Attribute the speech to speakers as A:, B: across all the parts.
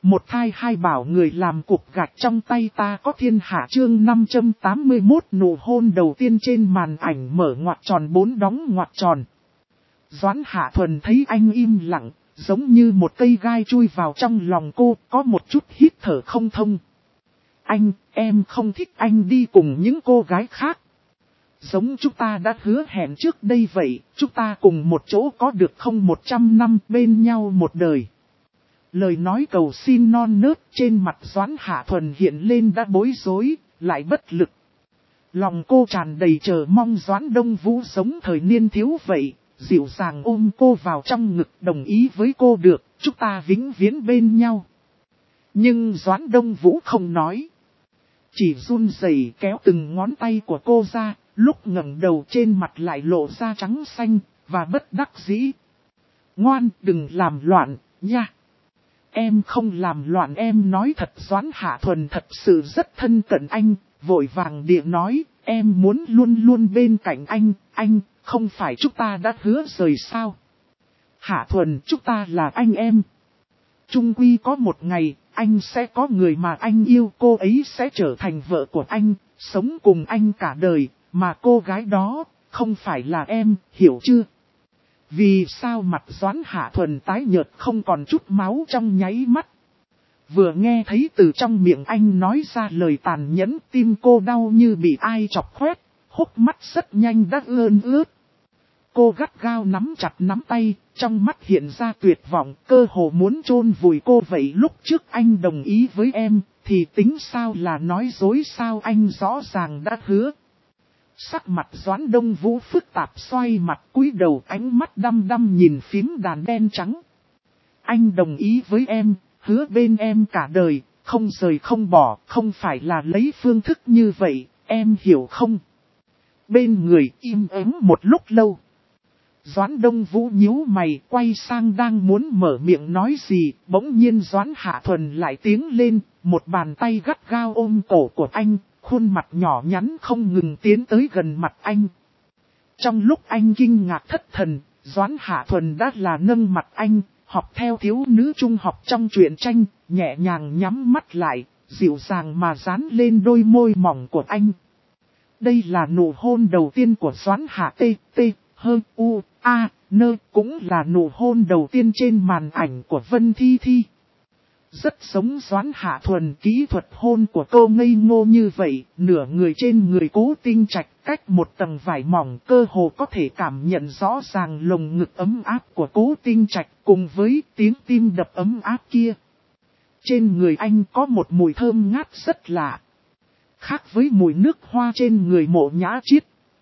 A: Một thai hai bảo người làm cục gạch trong tay ta có thiên hạ chương 581 nụ hôn đầu tiên trên màn ảnh mở ngoặc tròn 4 đóng ngoặc tròn. Doãn Hạ Thuần thấy anh im lặng, giống như một cây gai chui vào trong lòng cô, có một chút hít thở không thông. Em không thích anh đi cùng những cô gái khác. Giống chúng ta đã hứa hẹn trước đây vậy, chúng ta cùng một chỗ có được không 100 năm bên nhau một đời. Lời nói cầu xin non nớt trên mặt Doãn Hạ Thuần hiện lên đã bối rối, lại bất lực. Lòng cô tràn đầy chờ mong Doãn Đông Vũ sống thời niên thiếu vậy, dịu dàng ôm cô vào trong ngực đồng ý với cô được, chúng ta vĩnh viễn bên nhau. Nhưng Doãn Đông Vũ không nói. Chỉ run rẩy kéo từng ngón tay của cô ra, lúc ngẩng đầu trên mặt lại lộ ra trắng xanh, và bất đắc dĩ. Ngoan, đừng làm loạn, nha. Em không làm loạn, em nói thật. Doãn Hạ Thuần thật sự rất thân cận anh, vội vàng địa nói, em muốn luôn luôn bên cạnh anh, không phải chúng ta đã hứa rời sao? Hạ Thuần, chúng ta là anh em. Chung quy có một ngày, anh sẽ có người mà anh yêu, cô ấy sẽ trở thành vợ của anh, sống cùng anh cả đời, mà cô gái đó, không phải là em, hiểu chưa? Vì sao mặt Doãn Hạ Thuần tái nhợt không còn chút máu trong nháy mắt? Vừa nghe thấy từ trong miệng anh nói ra lời tàn nhẫn, tim cô đau như bị ai chọc khoét, hốc mắt rất nhanh đã ươn ướt. Cô gắt gao nắm chặt nắm tay, trong mắt hiện ra tuyệt vọng, cơ hồ muốn chôn vùi cô vậy. Lúc trước anh đồng ý với em, thì tính sao là nói dối sao, anh rõ ràng đã hứa. Sắc mặt Doãn Đông Vũ phức tạp, xoay mặt cúi đầu, ánh mắt đăm đăm nhìn phím đàn đen trắng. Anh đồng ý với em, hứa bên em cả đời, không rời không bỏ, không phải là lấy phương thức như vậy, em hiểu không? Bên người im ắng một lúc lâu. Doãn Đông Vũ nhíu mày, quay sang đang muốn mở miệng nói gì, bỗng nhiên Doãn Hạ Thuần lại tiến lên, một bàn tay gắt gao ôm cổ của anh, khuôn mặt nhỏ nhắn không ngừng tiến tới gần mặt anh. Trong lúc anh kinh ngạc thất thần, Doãn Hạ Thuần đã là nâng mặt anh, học theo thiếu nữ trung học trong truyện tranh, nhẹ nhàng nhắm mắt lại, dịu dàng mà dán lên đôi môi mỏng của anh. Đây là nụ hôn đầu tiên của Doãn Hạ cũng là nụ hôn đầu tiên trên màn ảnh của Vân Thi Thi. Rất giống Doãn Hạ Thuần, kỹ thuật hôn của cô ngây ngô như vậy, nửa người trên người Cố Tinh Trạch, cách một tầng vải mỏng, cơ hồ có thể cảm nhận rõ ràng lồng ngực ấm áp của Cố Tinh Trạch cùng với tiếng tim đập ấm áp kia. Trên người anh có một mùi thơm ngát rất lạ, khác với mùi nước hoa trên người Mộ Nhã Chiết,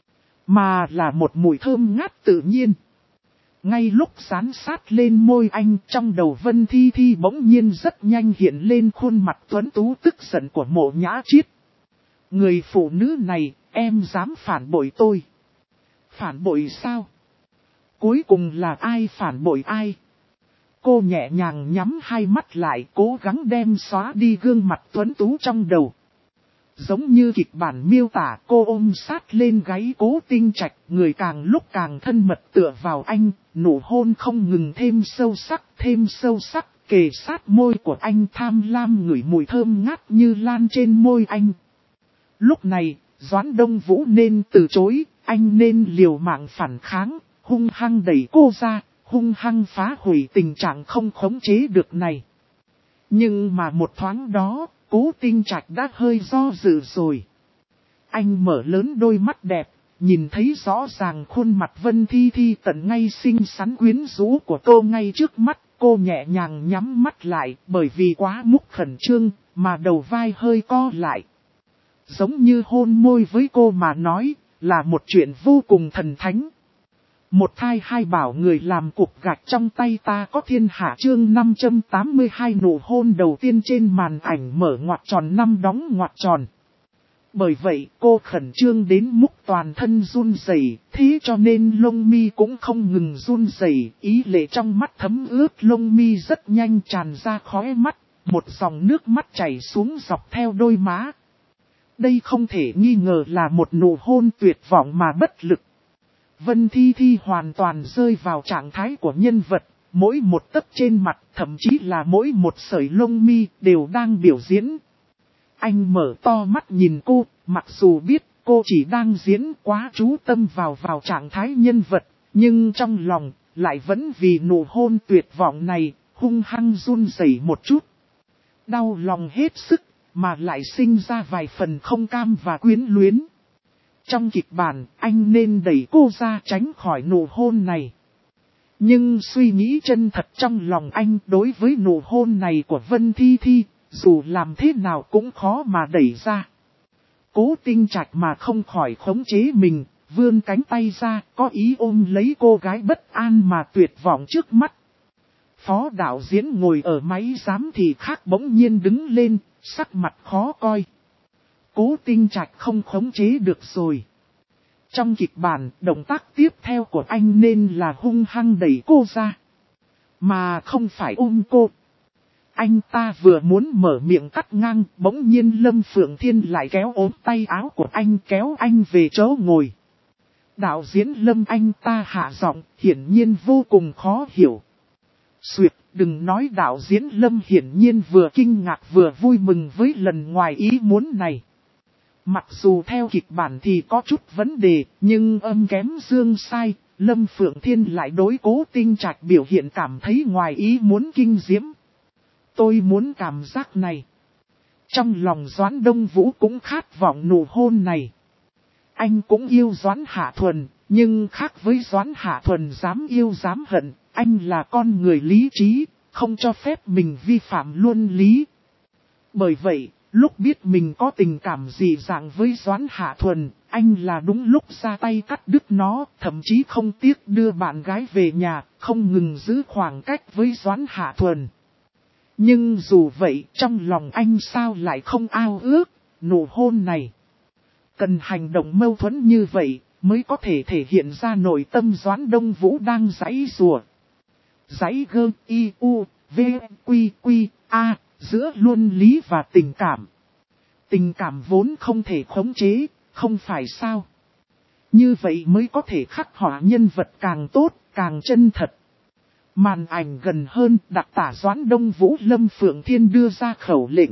A: mà là một mùi thơm ngát tự nhiên. Ngay lúc dán sát lên môi anh, trong đầu Vân Thi Thi bỗng nhiên rất nhanh hiện lên khuôn mặt tuấn tú tức giận của Mộ Nhã Chiết. Người phụ nữ này, em dám phản bội tôi. Phản bội sao? Cuối cùng là ai phản bội ai? Cô nhẹ nhàng nhắm hai mắt lại, cố gắng đem xóa đi gương mặt tuấn tú trong đầu. Giống như kịch bản miêu tả, cô ôm sát lên gáy Cố Tinh Trạch, người càng lúc càng thân mật tựa vào anh, nụ hôn không ngừng thêm sâu sắc, kề sát môi của anh, tham lam ngửi mùi thơm ngát như lan trên môi anh. Lúc này, Doãn Đông Vũ nên từ chối, anh nên liều mạng phản kháng, hung hăng đẩy cô ra, hung hăng phá hủy tình trạng không khống chế được này. Nhưng mà một thoáng đó, Cố Tinh Trạch đã hơi do dự rồi. Anh mở lớn đôi mắt đẹp, nhìn thấy rõ ràng khuôn mặt Vân Thi Thi tận ngay xinh xắn quyến rũ của cô ngay trước mắt. Cô nhẹ nhàng nhắm mắt lại, bởi vì quá mức khẩn trương, mà đầu vai hơi co lại. Giống như hôn môi với cô mà nói, là một chuyện vô cùng thần thánh. Một thai hai bảo người làm cục gạch trong tay ta có thiên hạ chương 582 nụ hôn đầu tiên trên màn ảnh mở ngoặc tròn 5 đóng ngoặc tròn. Bởi vậy cô khẩn trương đến mức toàn thân run rẩy, thế cho nên lông mi cũng không ngừng run rẩy, ý lệ trong mắt thấm ướt lông mi rất nhanh tràn ra khóe mắt, một dòng nước mắt chảy xuống dọc theo đôi má. Đây không thể nghi ngờ là một nụ hôn tuyệt vọng mà bất lực. Vân Thi Thi hoàn toàn rơi vào trạng thái của nhân vật, mỗi một tấc trên mặt, thậm chí là mỗi một sợi lông mi đều đang biểu diễn. Anh mở to mắt nhìn cô, mặc dù biết cô chỉ đang diễn quá chú tâm vào trạng thái nhân vật, nhưng trong lòng lại vẫn vì nụ hôn tuyệt vọng này, hung hăng run rẩy một chút. Đau lòng hết sức, mà lại sinh ra vài phần không cam và quyến luyến. Trong kịch bản, anh nên đẩy cô ra tránh khỏi nụ hôn này. Nhưng suy nghĩ chân thật trong lòng anh đối với nụ hôn này của Vân Thi Thi, dù làm thế nào cũng khó mà đẩy ra. Cố Tinh Trạch mà không khỏi khống chế mình, vươn cánh tay ra, có ý ôm lấy cô gái bất an mà tuyệt vọng trước mắt. Phó đạo diễn ngồi ở máy giám thị khác bỗng nhiên đứng lên, sắc mặt khó coi. Cố Tinh Trạch không khống chế được rồi. Trong kịch bản, động tác tiếp theo của anh nên là hung hăng đẩy cô ra, mà không phải ôm cô. Anh ta vừa muốn mở miệng cắt ngang, bỗng nhiên Lâm Phượng Thiên lại kéo ốm tay áo của anh kéo anh về chỗ ngồi. Đạo diễn Lâm anh ta hạ giọng, hiển nhiên vô cùng khó hiểu. Xuyệt, đừng nói đạo diễn Lâm hiển nhiên vừa kinh ngạc vừa vui mừng với lần ngoài ý muốn này. Mặc dù theo kịch bản thì có chút vấn đề, nhưng âm kém dương sai, Lâm Phượng Thiên lại đối Cố Tinh Trạch biểu hiện cảm thấy ngoài ý muốn kinh diễm. Tôi muốn cảm giác này. Trong lòng Doãn Đông Vũ cũng khát vọng nụ hôn này. Anh cũng yêu Doãn Hạ Thuần, nhưng khác với Doãn Hạ Thuần dám yêu dám hận, anh là con người lý trí, không cho phép mình vi phạm luân lý. Bởi vậy, lúc biết mình có tình cảm dị dạng với Doãn Hạ Thuần, anh là đúng lúc ra tay cắt đứt nó, thậm chí không tiếc đưa bạn gái về nhà, không ngừng giữ khoảng cách với Doãn Hạ Thuần. Nhưng dù vậy, trong lòng anh sao lại không ao ước nụ hôn này. Cần hành động mâu thuẫn như vậy, mới có thể thể hiện ra nội tâm Doãn Đông Vũ đang giãy giụa. Giãy gơ, i, u, v, quy, quy, a, giữa luân lý và tình cảm. Tình cảm vốn không thể khống chế, không phải sao. Như vậy mới có thể khắc họa nhân vật càng tốt, càng chân thật. Màn ảnh gần hơn, đặc tả Doãn Đông Vũ Lâm Phượng Thiên đưa ra khẩu lệnh.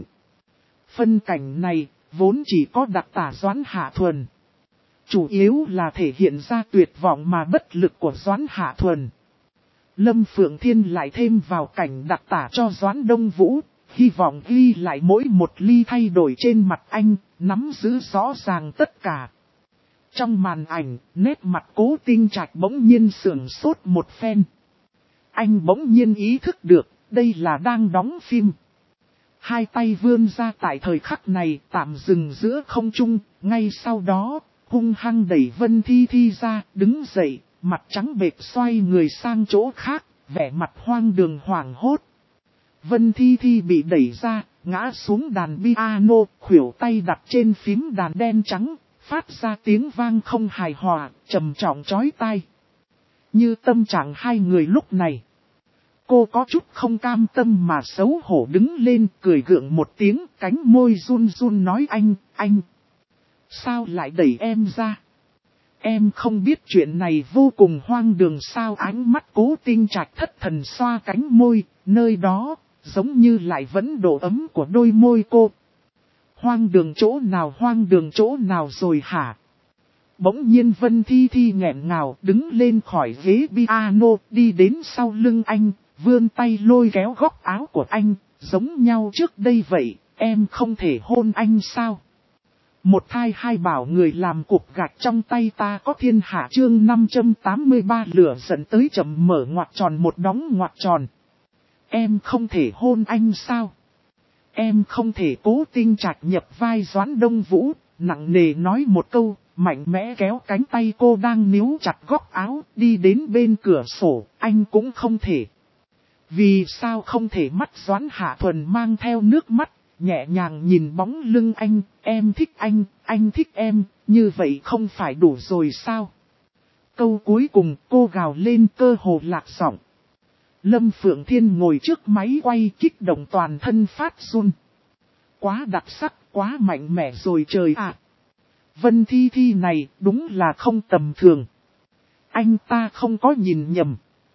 A: Phân cảnh này, vốn chỉ có đặc tả Doãn Hạ Thuần. Chủ yếu là thể hiện ra tuyệt vọng mà bất lực của Doãn Hạ Thuần. Lâm Phượng Thiên lại thêm vào cảnh đặc tả cho Doãn Đông Vũ, hy vọng ghi lại mỗi một ly thay đổi trên mặt anh, nắm giữ rõ ràng tất cả. Trong màn ảnh, nét mặt Cố Tinh Trạch bỗng nhiên sửng sốt một phen. Anh bỗng nhiên ý thức được, đây là đang đóng phim. Hai tay vươn ra tại thời khắc này tạm dừng giữa không trung, ngay sau đó, hung hăng đẩy Vân Thi Thi ra, đứng dậy, mặt trắng bệch xoay người sang chỗ khác, vẻ mặt hoang đường hoảng hốt. Vân Thi Thi bị đẩy ra, ngã xuống đàn piano, khuỷu tay đặt trên phím đàn đen trắng, phát ra tiếng vang không hài hòa, trầm trọng chói tai. Như tâm trạng hai người lúc này. Cô có chút không cam tâm mà xấu hổ đứng lên cười gượng một tiếng, cánh môi run run nói anh. Sao lại đẩy em ra? Em không biết chuyện này vô cùng hoang đường sao? Ánh mắt Cố Tinh Trạch thất thần xoa cánh môi, nơi đó, giống như lại vẫn độ ấm của đôi môi cô. Hoang đường chỗ nào rồi hả? Bỗng nhiên Vân Thi Thi nghẹn ngào đứng lên khỏi ghế piano, đi đến sau lưng anh, vươn tay lôi kéo góc áo của anh, giống nhau trước đây vậy, em không thể hôn anh sao? Một thai hai bảo người làm cục gạch trong tay ta có thiên hạ chương 583 lửa dẫn tới chậm mở ngoặc tròn một đóng ngoặc tròn. Em không thể hôn anh sao? Em không thể. Cố Tinh Trạch nhập vai Doãn Đông Vũ, nặng nề nói một câu, mạnh mẽ kéo cánh tay cô đang níu chặt góc áo, đi đến bên cửa sổ, anh cũng không thể. Vì sao không thể? Mắt Doãn Hạ Thuần mang theo nước mắt, nhẹ nhàng nhìn bóng lưng anh, em thích anh thích em, như vậy không phải đủ rồi sao? Câu cuối cùng cô gào lên cơ hồ lạc giọng. Lâm Phượng Thiên ngồi trước máy quay kích động toàn thân phát run. Quá đặc sắc, quá mạnh mẽ rồi trời ạ. Vân Thi Thi này đúng là không tầm thường. Anh ta không có nhìn nhầm.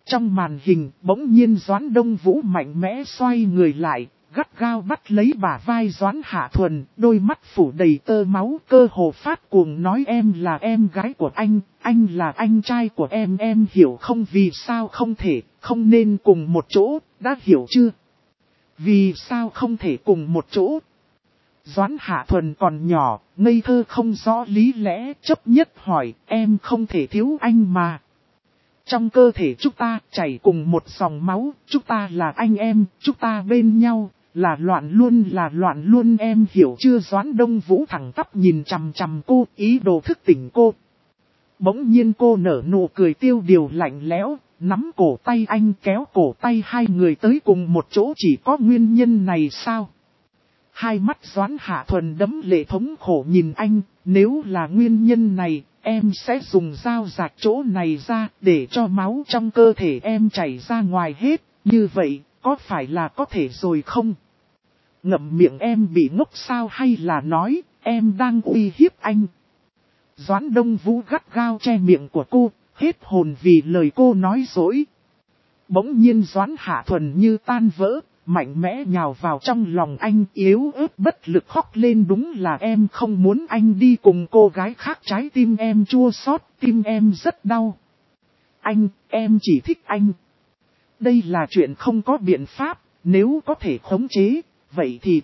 A: Trong màn hình, bỗng nhiên Doãn Đông Vũ mạnh mẽ xoay người lại, gắt gao bắt lấy bả vai Doãn Hạ Thuần, đôi mắt phủ đầy tơ máu, cơ hồ phát cuồng nói em là em gái của anh là anh trai của em hiểu không, vì sao không thể, không nên cùng một chỗ, đã hiểu chưa? Vì sao không thể cùng một chỗ? Doãn Hạ Thuần còn nhỏ, ngây thơ không rõ lý lẽ, chấp nhất hỏi, em không thể thiếu anh mà. Trong cơ thể chúng ta chảy cùng một dòng máu, chúng ta là anh em, chúng ta bên nhau, là loạn luôn em hiểu chưa? Doãn Đông Vũ thẳng tắp nhìn chằm chằm cô, ý đồ thức tỉnh cô. Bỗng nhiên cô nở nụ cười tiêu điều lạnh lẽo, nắm cổ tay anh kéo cổ tay hai người tới cùng một chỗ, chỉ có nguyên nhân này sao? Hai mắt Doãn Hạ Thuần đẫm lệ thống khổ nhìn anh, nếu là nguyên nhân này, em sẽ dùng dao rạch chỗ này ra để cho máu trong cơ thể em chảy ra ngoài hết, như vậy, có phải là có thể rồi không? Ngậm miệng, em bị ngốc sao hay là nói, em đang uy hiếp anh? Doãn Đông Vũ gắt gao che miệng của cô, hết hồn vì lời cô nói dối. Bỗng nhiên Doãn Hạ Thuần như tan vỡ, mạnh mẽ nhào vào trong lòng anh, yếu ớt bất lực khóc lên, đúng là em không muốn anh đi cùng cô gái khác, trái tim em chua xót, tim em rất đau. Em chỉ thích anh. Đây là chuyện không có biện pháp, nếu có thể khống chế, vậy thì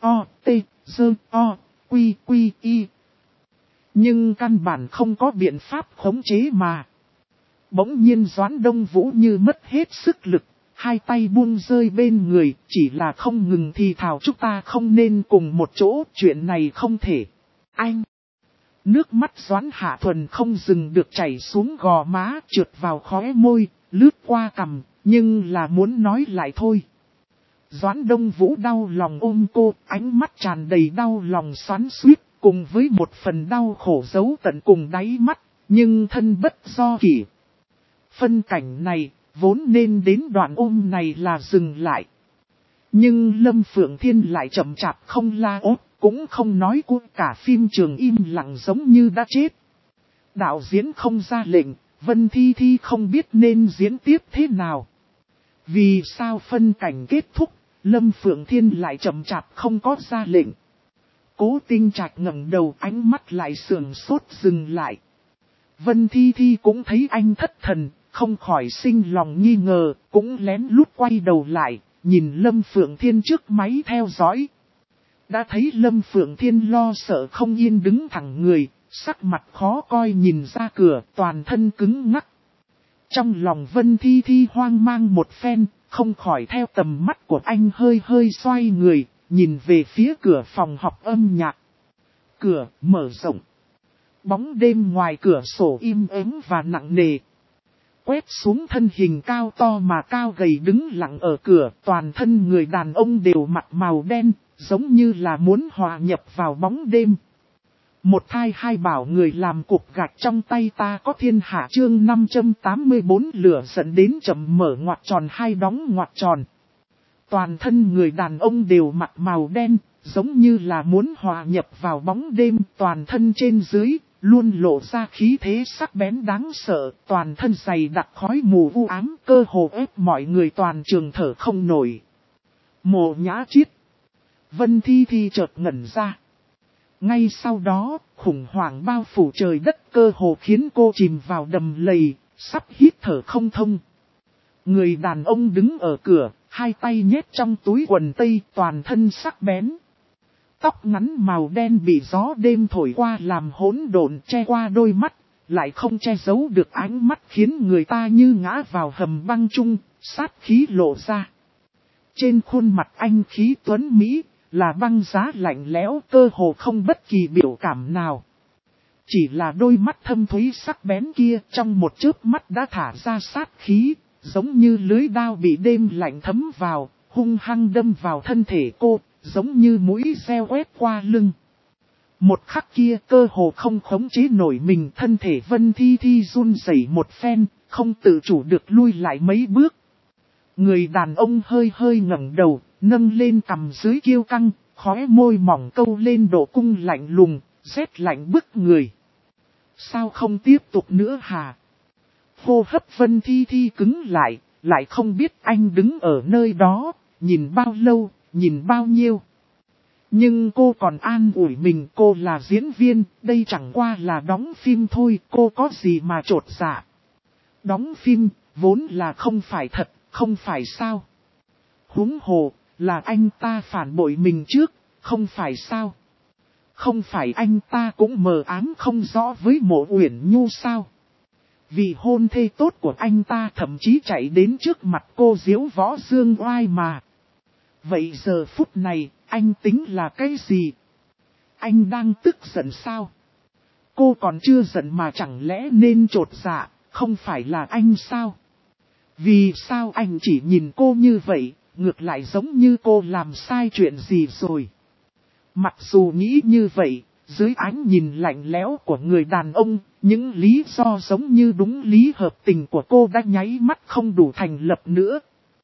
A: T-O-T-Z-O-Q-Q-I. Nhưng căn bản không có biện pháp khống chế mà. Bỗng nhiên Doãn Đông Vũ như mất hết sức lực, hai tay buông rơi bên người, chỉ là không ngừng thì thào, chúng ta không nên cùng một chỗ, chuyện này không thể. Anh! Nước mắt Doãn Hạ Thuần không dừng được chảy xuống gò má, trượt vào khóe môi, lướt qua cằm, nhưng là muốn nói lại thôi. Doãn Đông Vũ đau lòng ôm cô, ánh mắt tràn đầy đau lòng xoắn xuýt, cùng với một phần đau khổ giấu tận cùng đáy mắt, nhưng thân bất do kỷ. Phân cảnh này, vốn nên đến đoạn ôm này là dừng lại. Nhưng Lâm Phượng Thiên lại chậm chạp không la ốt, cũng không nói cu, cả phim trường im lặng giống như đã chết. Đạo diễn không ra lệnh, Vân Thi Thi không biết nên diễn tiếp thế nào. Vì sao phân cảnh kết thúc, Lâm Phượng Thiên lại chậm chạp không có ra lệnh. Cố Tinh Trạch ngẩng đầu, ánh mắt lại sườn sốt dừng lại. Vân Thi Thi cũng thấy anh thất thần, không khỏi sinh lòng nghi ngờ, cũng lén lút quay đầu lại, nhìn Lâm Phượng Thiên trước máy theo dõi. Đã thấy Lâm Phượng Thiên lo sợ không yên đứng thẳng người, sắc mặt khó coi nhìn ra cửa, toàn thân cứng ngắc. Trong lòng Vân Thi Thi hoang mang một phen, không khỏi theo tầm mắt của anh hơi hơi xoay người, nhìn về phía cửa phòng học âm nhạc. Cửa mở rộng. Bóng đêm ngoài cửa sổ im ắng và nặng nề. Quét xuống thân hình cao to mà cao gầy đứng lặng ở cửa, toàn thân người đàn ông đều mặt màu đen, giống như là muốn hòa nhập vào bóng đêm. Một thai hai bảo người làm cục gạch trong tay ta có thiên hạ, chương 584 lửa dẫn đến chậm mở ngoặc tròn hai đóng ngoặc tròn. Toàn thân người đàn ông đều mặt màu đen, giống như là muốn hòa nhập vào bóng đêm, toàn thân trên dưới, luôn lộ ra khí thế sắc bén đáng sợ, toàn thân dày đặc khói mù u ám, cơ hồ ép mọi người toàn trường thở không nổi. Mộ Nhã Chiết. Vân Thi Thi chợt ngẩn ra. Ngay sau đó, khủng hoảng bao phủ trời đất, cơ hồ khiến cô chìm vào đầm lầy, sắp hít thở không thông. Người đàn ông đứng ở cửa, hai tay nhét trong túi quần tây, toàn thân sắc bén. Tóc ngắn màu đen bị gió đêm thổi qua làm hỗn độn, che qua đôi mắt, lại không che giấu được ánh mắt, khiến người ta như ngã vào hầm băng chung, sát khí lộ ra. Trên khuôn mặt anh khí tuấn Mỹ, là băng giá lạnh lẽo, cơ hồ không bất kỳ biểu cảm nào. Chỉ là đôi mắt thâm thúy sắc bén kia trong một chớp mắt đã thả ra sát khí, giống như lưới đao bị đêm lạnh thấm vào, hung hăng đâm vào thân thể cô, giống như mũi reo quét qua lưng. Một khắc kia cơ hồ không khống chế nổi mình, thân thể Vân Thi Thi run rẩy một phen, không tự chủ được lui lại mấy bước. Người đàn ông hơi hơi ngẩng đầu, nâng lên cằm dưới kiêu căng, khóe môi mỏng câu lên độ cung lạnh lùng, rét lạnh bức người. Sao không tiếp tục nữa hả? hô hấp Vân Thi Thi cứng lại không biết anh đứng ở nơi đó, nhìn bao lâu, nhìn bao nhiêu. Nhưng cô còn an ủi mình cô là diễn viên, đây chẳng qua là đóng phim thôi, cô có gì mà trột dạ. Đóng phim, vốn là không phải thật, không phải sao. Huống hồ, là anh ta phản bội mình trước, không phải sao. Không phải anh ta cũng mờ ám không rõ với Mộ Uyển Nhu sao. Vì hôn thê tốt của anh ta thậm chí chạy đến trước mặt cô diếu võ dương oai mà. Vậy giờ phút này, anh tính là cái gì? Anh đang tức giận sao? Cô còn chưa giận mà chẳng lẽ nên trột dạ, không phải là anh sao? Vì sao anh chỉ nhìn cô như vậy, ngược lại giống như cô làm sai chuyện gì rồi? Mặc dù nghĩ như vậy, dưới ánh nhìn lạnh lẽo của người đàn ông, những lý do giống như đúng lý hợp tình của cô đã nháy mắt không đủ thành lập nữa.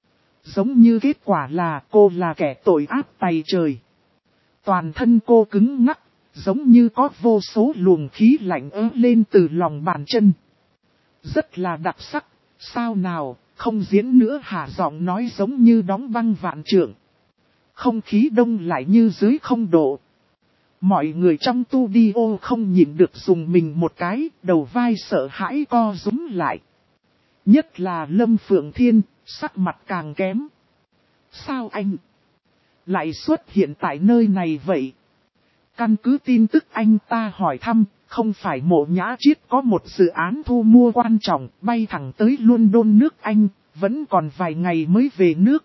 A: Giống như kết quả là cô là kẻ tội ác tày trời. Toàn thân cô cứng ngắc, giống như có vô số luồng khí lạnh ớt lên từ lòng bàn chân. Rất là đặc sắc, sao nào, không diễn nữa hả? Giọng nói giống như đóng băng vạn trượng. Không khí đông lại như dưới 0 độ. Mọi người trong studio không nhịn được dùng mình một cái, đầu vai sợ hãi co rúm lại. Nhất là Lâm Phượng Thiên, sắc mặt càng kém. Sao anh lại xuất hiện tại nơi này vậy? Căn cứ tin tức anh ta hỏi thăm, không phải Mộ Nhã Chiết có một dự án thu mua quan trọng, bay thẳng tới London nước Anh, vẫn còn vài ngày mới về nước.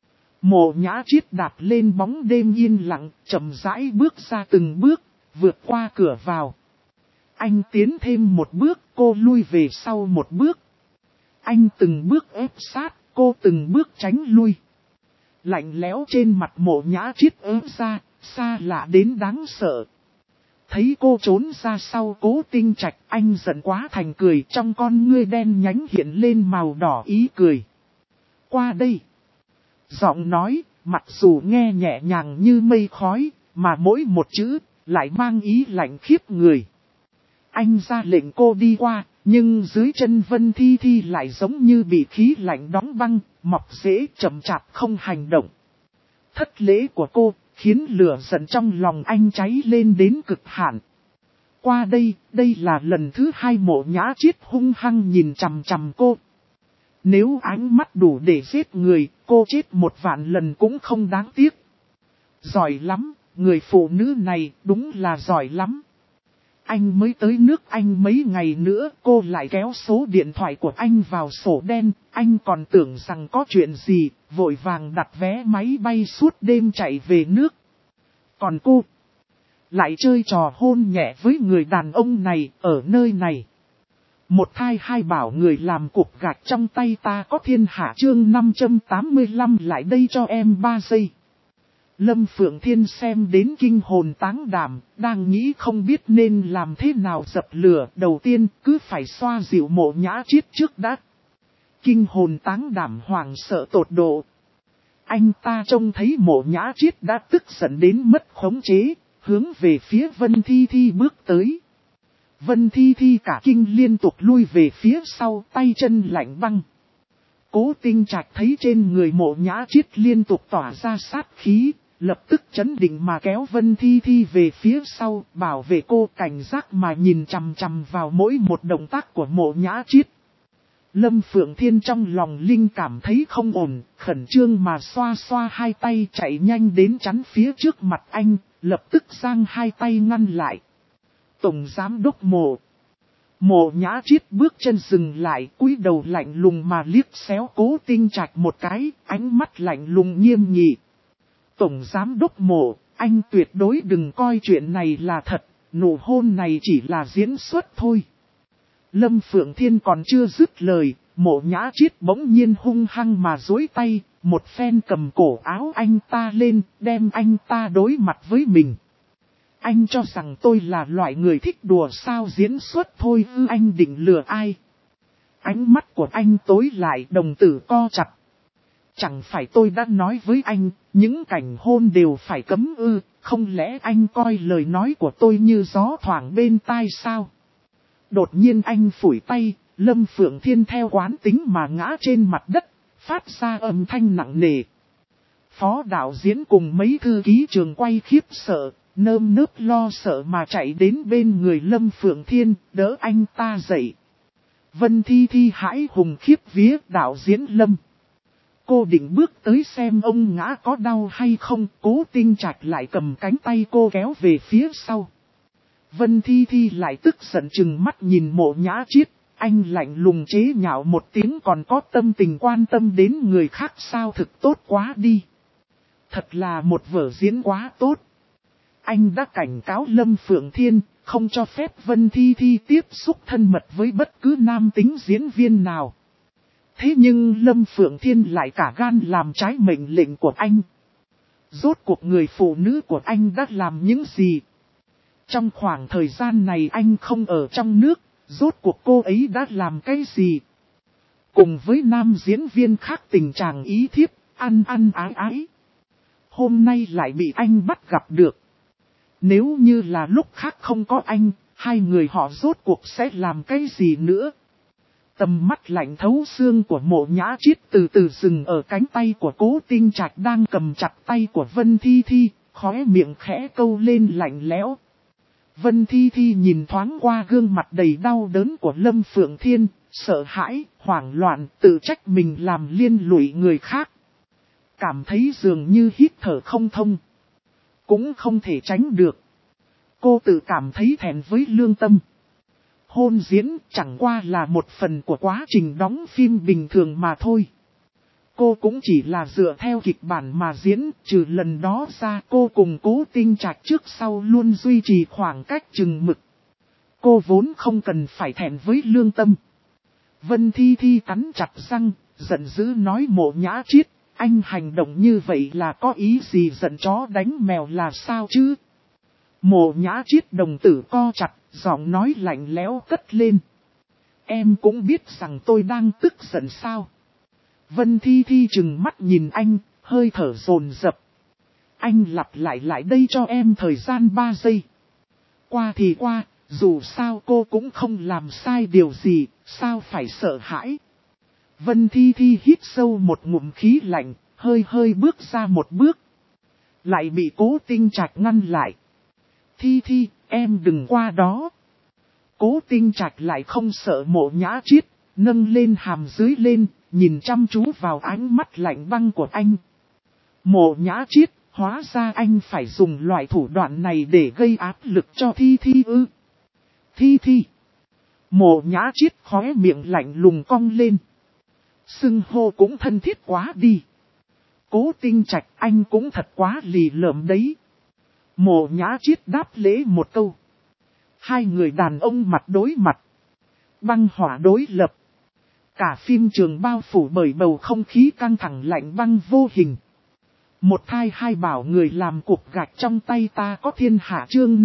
A: Mộ Nhã Chiết đạp lên bóng đêm yên lặng, chậm rãi bước ra từng bước, vượt qua cửa vào. Anh tiến thêm một bước, cô lui về sau một bước. Anh từng bước ép sát, cô từng bước tránh lui. Lạnh lẽo trên mặt Mộ Nhã Chiết ớt ra, xa lạ đến đáng sợ. Thấy cô trốn ra sau Cố Tinh Trạch, anh giận quá thành cười, trong con ngươi đen nhánh hiện lên màu đỏ ý cười. Qua đây. Giọng nói, mặc dù nghe nhẹ nhàng như mây khói, mà mỗi một chữ, lại mang ý lạnh khiếp người. Anh ra lệnh cô đi qua, nhưng dưới chân Vân Thi Thi lại giống như bị khí lạnh đóng băng, mọc rễ chậm chạp không hành động. Thất lễ của cô, khiến lửa giận trong lòng anh cháy lên đến cực hạn. Qua đây, đây là lần thứ 2 Mộ Nhã Chiết hung hăng nhìn chằm chằm cô. Nếu ánh mắt đủ để giết người, cô chết 1 vạn lần cũng không đáng tiếc. Giỏi lắm, người phụ nữ này đúng là giỏi lắm. Anh mới tới nước Anh mấy ngày nữa, cô lại kéo số điện thoại của anh vào sổ đen, anh còn tưởng rằng có chuyện gì, vội vàng đặt vé máy bay suốt đêm chạy về nước. Còn cô, lại chơi trò hôn nhẹ với người đàn ông này, ở nơi này. Một thai hai bảo người làm cục gạch trong tay ta có thiên hạ chương 585 lại đây cho em 3 giây. Lâm Phượng Thiên xem đến kinh hồn táng đảm, đang nghĩ không biết nên làm thế nào dập lửa. Đầu tiên cứ phải xoa dịu Mộ Nhã Chiết trước đã. Kinh hồn táng đảm hoảng sợ tột độ. Anh ta trông thấy Mộ Nhã Chiết đã tức giận đến mất khống chế, hướng về phía Vân Thi Thi bước tới. Vân Thi Thi cả kinh liên tục lui về phía sau, tay chân lạnh băng. Cố Tinh Trạch thấy trên người Mộ Nhã Chiết liên tục tỏa ra sát khí, lập tức chấn định mà kéo Vân Thi Thi về phía sau, bảo vệ cô, cảnh giác mà nhìn chằm chằm vào mỗi một động tác của Mộ Nhã Chiết. Lâm Phượng Thiên trong lòng linh cảm thấy không ổn, khẩn trương mà xoa xoa hai tay, chạy nhanh đến chắn phía trước mặt anh, lập tức giang hai tay ngăn lại. Tổng giám đốc Mộ. Mộ Nhã Chiết bước chân dừng lại, cúi đầu lạnh lùng mà liếc xéo Cố Tinh Trạch một cái, ánh mắt lạnh lùng nghiêm nghị. Tổng giám đốc Mộ, anh tuyệt đối đừng coi chuyện này là thật, nụ hôn này chỉ là diễn xuất thôi. Lâm Phượng Thiên còn chưa dứt lời, Mộ Nhã Chiết bỗng nhiên hung hăng mà duỗi tay, một phen cầm cổ áo anh ta lên, đem anh ta đối mặt với mình. Anh cho rằng tôi là loại người thích đùa sao, diễn xuất thôi ư? Anh định lừa ai? Ánh mắt của anh tối lại, đồng tử co chặt. Chẳng phải tôi đã nói với anh, những cảnh hôn đều phải cấm ư, không lẽ anh coi lời nói của tôi như gió thoảng bên tai sao? Đột nhiên anh phủi tay, Lâm Phượng Thiên theo quán tính mà ngã trên mặt đất, phát ra âm thanh nặng nề. Phó đạo diễn cùng mấy thư ký trường quay khiếp sợ, nơm nớp lo sợ mà chạy đến bên người Lâm Phượng Thiên, đỡ anh ta dậy. Vân Thi Thi hãi hùng khiếp vía đạo diễn Lâm. Cô định bước tới xem ông ngã có đau hay không, Cố Tinh Trạch lại cầm cánh tay cô kéo về phía sau. Vân Thi Thi lại tức giận chừng mắt nhìn Mộ Nhã Chiết, anh lạnh lùng chế nhạo một tiếng còn có tâm tình quan tâm đến người khác sao thực tốt quá đi. Thật là một vở diễn quá tốt. Anh đã cảnh cáo Lâm Phượng Thiên, không cho phép Vân Thi Thi tiếp xúc thân mật với bất cứ nam tính diễn viên nào. Thế nhưng Lâm Phượng Thiên lại cả gan làm trái mệnh lệnh của anh. Rốt cuộc người phụ nữ của anh đã làm những gì? Trong khoảng thời gian này anh không ở trong nước, rốt cuộc cô ấy đã làm cái gì? Cùng với nam diễn viên khác tình trạng ý thiếp, ăn ái ái. Hôm nay lại bị anh bắt gặp được. Nếu như là lúc khác không có anh, hai người họ rốt cuộc sẽ làm cái gì nữa? Tầm mắt lạnh thấu xương của Mộ Nhã Chiết từ từ dừng ở cánh tay của Cố Tinh Trạch đang cầm chặt tay của Vân Thi Thi, khóe miệng khẽ câu lên lạnh lẽo. Vân Thi Thi nhìn thoáng qua gương mặt đầy đau đớn của Lâm Phượng Thiên, sợ hãi, hoảng loạn, tự trách mình làm liên lụy người khác. Cảm thấy dường như hít thở không thông. Cũng không thể tránh được. Cô tự cảm thấy thẹn với lương tâm. Hôn diễn chẳng qua là một phần của quá trình đóng phim bình thường mà thôi. Cô cũng chỉ là dựa theo kịch bản mà diễn, trừ lần đó ra cô cùng Cố Tinh Trạch trước sau luôn duy trì khoảng cách chừng mực. Cô vốn không cần phải thẹn với lương tâm. Vân Thi Thi cắn chặt răng, giận dữ nói Mộ Nhã Chiết, anh hành động như vậy là có ý gì giận chó đánh mèo là sao chứ? Mộ Nhã Chiết đồng tử co chặt, giọng nói lạnh lẽo cất lên. Em cũng biết rằng tôi đang tức giận sao? Vân Thi Thi trừng mắt nhìn anh, hơi thở dồn dập. Anh lặp lại đây cho em thời gian 3 giây. Qua thì qua, dù sao cô cũng không làm sai điều gì, sao phải sợ hãi. Vân Thi Thi hít sâu một ngụm khí lạnh, hơi bước ra một bước. Lại bị Cố Tinh Trạch ngăn lại. Thi Thi, em đừng qua đó. Cố Tinh Trạch lại không sợ Mộ Nhã Chiết, nâng lên hàm dưới lên, nhìn chăm chú vào ánh mắt lạnh băng của anh. Mộ Nhã Chiết, hóa ra anh phải dùng loại thủ đoạn này để gây áp lực cho Thi Thi ư? Thi Thi. Mộ Nhã Chiết khóe miệng lạnh lùng cong lên. Xưng hô cũng thân thiết quá đi. Cố Tinh Trạch, anh cũng thật quá lì lợm đấy. Mộ Nhã Chiết đáp lễ một câu. Hai người đàn ông mặt đối mặt. Băng hỏa đối lập. Cả phim trường bao phủ bởi bầu không khí căng thẳng lạnh băng vô hình. Một thai hai bảo người làm cục gạch trong tay ta có thiên hạ chương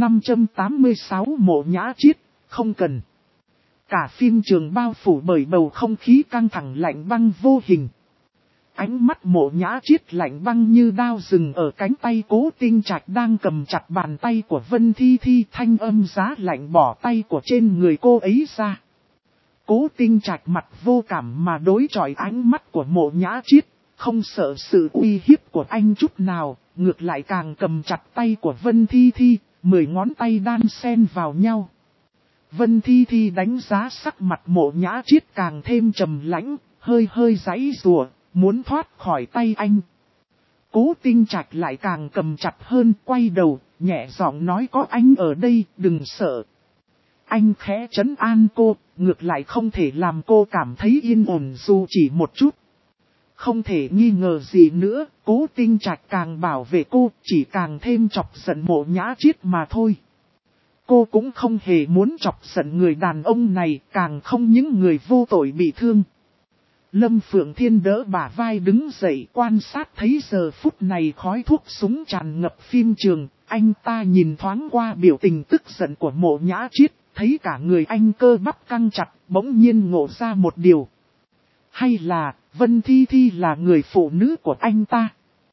A: 586 Mộ Nhã Chiết, không cần. Cả phim trường bao phủ bởi bầu không khí căng thẳng lạnh băng vô hình. Ánh mắt Mộ Nhã Chiết lạnh băng như đao rừng ở cánh tay Cố Tinh Trạch đang cầm chặt bàn tay của Vân Thi Thi, thanh âm giá lạnh bỏ tay của trên người cô ấy ra. Cố Tinh Trạch mặt vô cảm mà đối chọi ánh mắt của Mộ Nhã Chiết, không sợ sự uy hiếp của anh chút nào, ngược lại càng cầm chặt tay của Vân Thi Thi, 10 ngón tay đan xen vào nhau. Vân Thi Thi đánh giá sắc mặt Mộ Nhã Chiết càng thêm trầm lãnh, hơi giãy giụa, muốn thoát khỏi tay anh. Cố Tinh Trạch lại càng cầm chặt hơn, quay đầu, nhẹ giọng nói có anh ở đây, đừng sợ. Anh khẽ trấn an cô, ngược lại không thể làm cô cảm thấy yên ổn dù chỉ một chút. Không thể nghi ngờ gì nữa, Cố Tinh Trạch càng bảo vệ cô, chỉ càng thêm chọc giận Mộ Nhã Chiết mà thôi. Cô cũng không hề muốn chọc giận người đàn ông này, càng không những người vô tội bị thương. Lâm Phượng Thiên đỡ bả vai đứng dậy quan sát thấy giờ phút này khói thuốc súng tràn ngập phim trường, anh ta nhìn thoáng qua biểu tình tức giận của Mộ Nhã Chiết, thấy cả người anh cơ bắp căng chặt, bỗng nhiên ngộ ra một điều. Hay là, Vân Thi Thi là người phụ nữ của anh ta?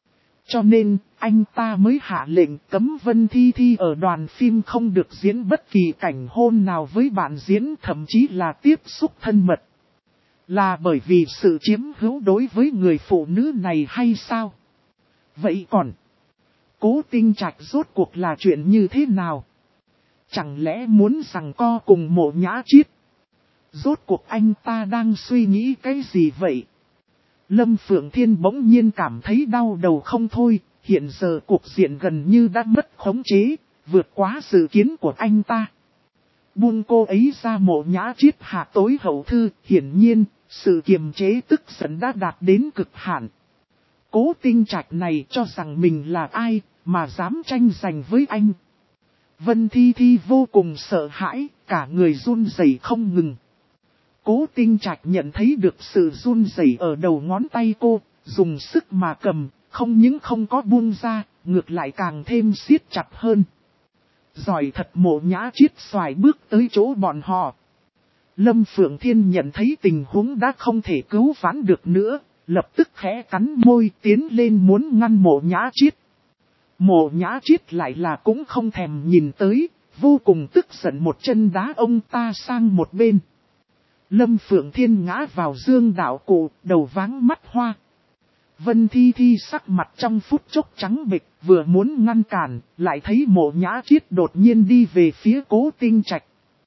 A: Cho nên, anh ta mới hạ lệnh cấm Vân Thi Thi ở đoàn phim không được diễn bất kỳ cảnh hôn nào với bạn diễn, thậm chí là tiếp xúc thân mật. Là bởi vì sự chiếm hữu đối với người phụ nữ này hay sao? Vậy còn, Cố Tinh Trạch rốt cuộc là chuyện như thế nào? Chẳng lẽ muốn giằng co cùng Mộ Nhã Chiết? Rốt cuộc anh ta đang suy nghĩ cái gì vậy? Lâm Phượng Thiên bỗng nhiên cảm thấy đau đầu không thôi, hiện giờ cuộc diện gần như đã mất khống chế, vượt quá dự kiến của anh ta. Buông cô ấy ra, Mộ Nhã Chiết hạ tối hậu thư, hiển nhiên, sự kiềm chế tức giận đã đạt đến cực hạn. Cố Tinh Trạch này cho rằng mình là ai, mà dám tranh giành với anh. Vân Thi Thi vô cùng sợ hãi, cả người run rẩy không ngừng. Cố Tinh Trạch nhận thấy được sự run rẩy ở đầu ngón tay cô, dùng sức mà cầm, không những không có buông ra, ngược lại càng thêm siết chặt hơn. Giỏi thật, Mộ Nhã Chiết xoài bước tới chỗ bọn họ. Lâm Phượng Thiên nhận thấy tình huống đã không thể cứu vãn được nữa, lập tức khẽ cắn môi tiến lên muốn ngăn Mộ Nhã Chiết. Mộ Nhã Chiết lại là cũng không thèm nhìn tới, vô cùng tức giận một chân đá ông ta sang một bên. Lâm Phượng Thiên ngã vào dương đạo cụ, đầu váng mắt hoa. Vân Thi Thi sắc mặt trong phút chốc trắng bệch, vừa muốn ngăn cản, lại thấy Mộ Nhã Chiết đột nhiên đi về phía Cố Tinh Trạch.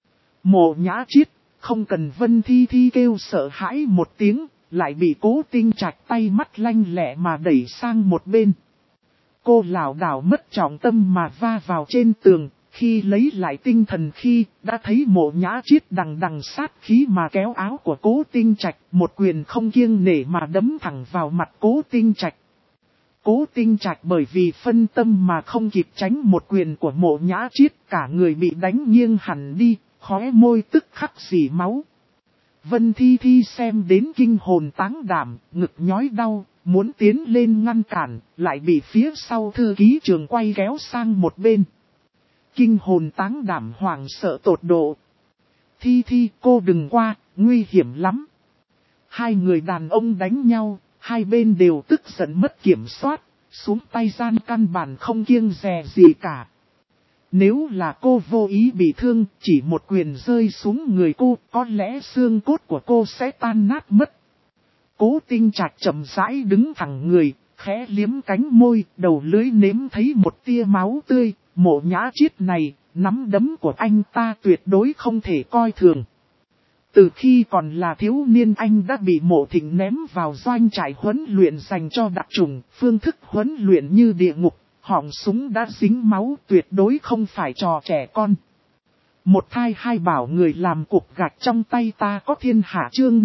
A: Mộ Nhã Chiết, không cần Vân Thi Thi kêu sợ hãi một tiếng, lại bị Cố Tinh Trạch tay mắt lanh lẹ mà đẩy sang một bên. Cô lảo đảo mất trọng tâm mà va vào trên tường, khi lấy lại tinh thần khi đã thấy Mộ Nhã Chiết đằng đằng sát khí mà kéo áo của Cố Tinh Trạch, một quyền không kiêng nể mà đấm thẳng vào mặt Cố Tinh Trạch. Cố Tinh Trạch bởi vì phân tâm mà không kịp tránh một quyền của Mộ Nhã Chiết, cả người bị đánh nghiêng hẳn đi, khóe môi tức khắc rỉ máu. Vân Thi Thi xem đến kinh hồn táng đảm, ngực nhói đau, muốn tiến lên ngăn cản, lại bị phía sau thư ký Trường quay kéo sang một bên. Kinh hồn táng đảm hoảng sợ tột độ. Thi Thi, cô đừng qua, nguy hiểm lắm. Hai người đàn ông đánh nhau, hai bên đều tức giận mất kiểm soát, xuống tay gian căn bản không kiêng dè gì cả. Nếu là cô vô ý bị thương, chỉ một quyền rơi xuống người cô, có lẽ xương cốt của cô sẽ tan nát mất. Cố Tinh Trạch chậm rãi đứng thẳng người, khẽ liếm cánh môi, đầu lưỡi nếm thấy một tia máu tươi. Mộ Nhã Chiết này, nắm đấm của anh ta tuyệt đối không thể coi thường. Từ khi còn là thiếu niên anh đã bị Mộ Thịnh ném vào doanh trại huấn luyện dành cho đặc chủng, phương thức huấn luyện như địa ngục, họng súng đã dính máu, tuyệt đối không phải trò trẻ con. Một thai hai bảo người làm cục gạch trong tay ta có thiên hạ, chương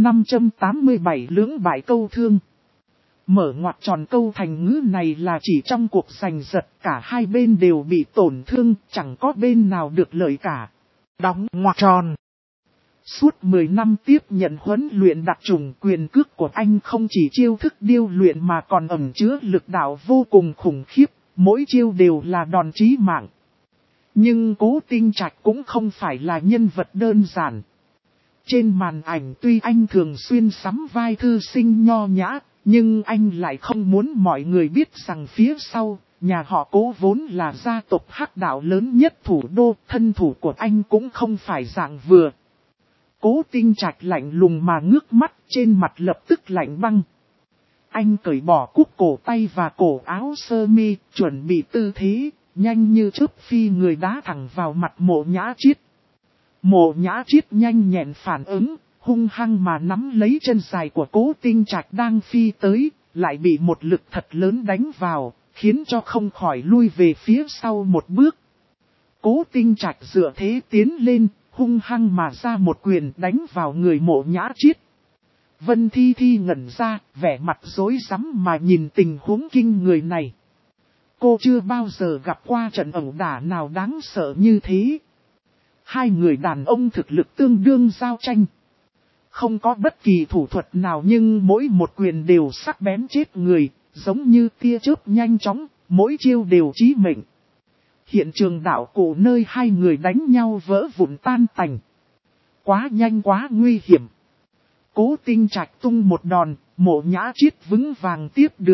A: 587 lưỡng bại câu thương. Mở ngoặc tròn, câu thành ngữ này là chỉ trong cuộc giành giật cả hai bên đều bị tổn thương, chẳng có bên nào được lợi cả. Đóng ngoặc tròn. Suốt 10 năm tiếp nhận huấn luyện đặc chủng, quyền cước của anh không chỉ chiêu thức điêu luyện mà còn ẩn chứa lực đạo vô cùng khủng khiếp, mỗi chiêu đều là đòn chí mạng. Nhưng Cố Tinh Trạch cũng không phải là nhân vật đơn giản. Trên màn ảnh tuy anh thường xuyên sắm vai thư sinh nho nhã, nhưng anh lại không muốn mọi người biết rằng phía sau, nhà họ Cố vốn là gia tộc hắc đạo lớn nhất thủ đô, thân thủ của anh cũng không phải dạng vừa. Cố Tinh Trạch lạnh lùng mà ngước mắt, trên mặt lập tức lạnh băng. Anh cởi bỏ cúc cổ tay và cổ áo sơ mi, chuẩn bị tư thế, nhanh như chớp phi người đá thẳng vào mặt Mộ Nhã Chiết. Mộ Nhã Chiết nhanh nhẹn phản ứng, hung hăng mà nắm lấy chân dài của Cố Tinh Trạch đang phi tới, lại bị một lực thật lớn đánh vào, khiến cho không khỏi lui về phía sau một bước. Cố Tinh Trạch dựa thế tiến lên, hung hăng mà ra một quyền đánh vào người Mộ Nhã Chiết. Vân Thi Thi ngẩn ra, vẻ mặt rối rắm mà nhìn tình huống kinh người này. Cô chưa bao giờ gặp qua trận ẩu đả nào đáng sợ như thế. Hai người đàn ông thực lực tương đương giao tranh. Không có bất kỳ thủ thuật nào nhưng mỗi một quyền đều sắc bén chết người, giống như tia chớp nhanh chóng, mỗi chiêu đều chí mệnh. Hiện trường đạo cụ nơi hai người đánh nhau vỡ vụn tan tành. Quá nhanh quá nguy hiểm. Cố Tinh Trạch tung một đòn, Mộ Nhã Chiết vững vàng tiếp được,